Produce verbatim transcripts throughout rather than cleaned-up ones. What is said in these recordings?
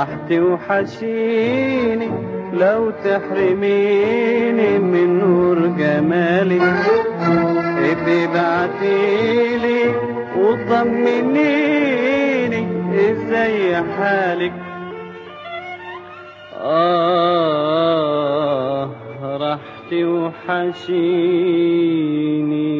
راح توحشيني لو تحرميني من نور جمالك. ابقي بعتيلي وطمنيني ازاي حالك. آه راح توحشيني.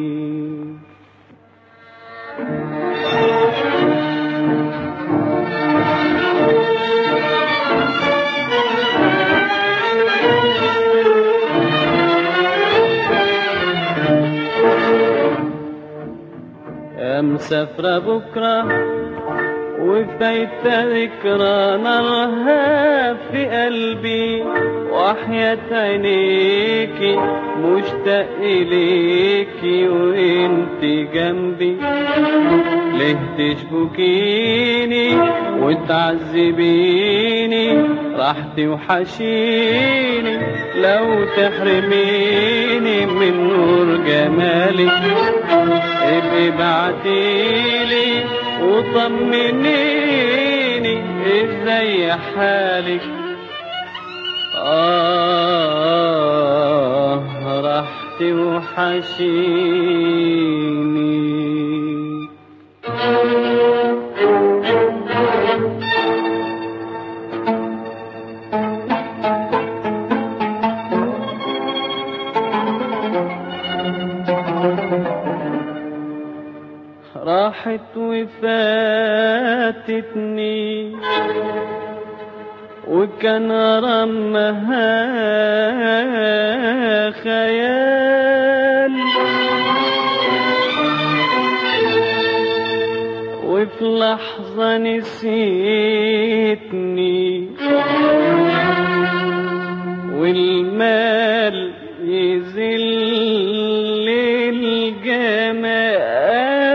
يا مسافرة بكرة وفايتة ذكرى نارها في قلبي، وحياة عينيكي مشتاق إليكي وانت جنبي. ليه تشبكيني وتعذبيني؟ راح توحشيني لو تحرميني من نور جمالك. ابقي بعتيلي وطمنيني ازاي حالك. آه راح توحشيني. راحت وفاتتني وكان رمها خيال، وفي لحظة نسيتني والمال يذل الجمال.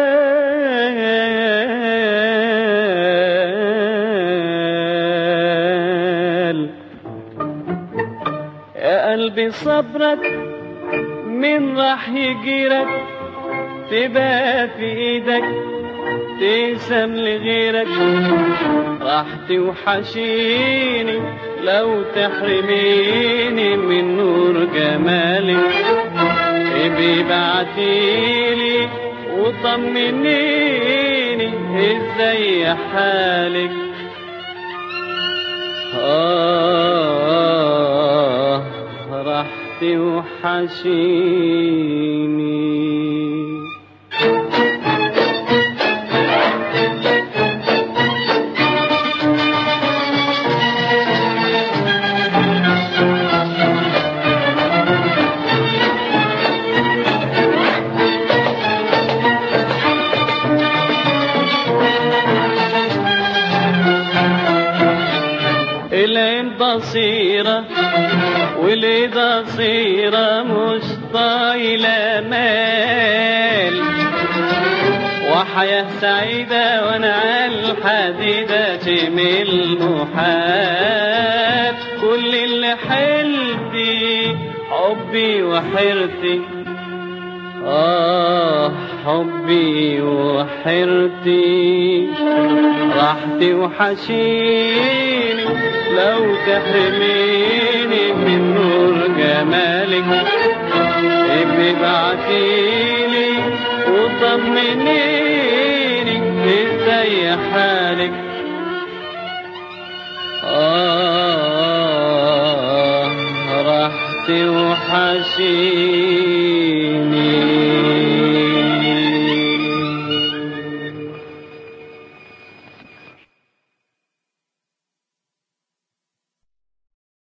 قلبي صبرك من راح يجيرك، تبقى في ايدك تقسم لغيرك. راح توحشيني لو تحرميني من نور جمالك. ابقي بعتيلي وطمنيني ازاي حالك. آه راح توحشيني. العين بصيرة والإيد صيرة مش طايلة مال، وحياة سعيدة وانا عالحديدة تمل محال. كل اللي حلتي حبي وحرتي، آه حبي وحرتي. راح توحشيني لو تحرميني من نور جمالك. ابقي بعتيلي وطمنيني ازاي حالك. آه راح توحشيني.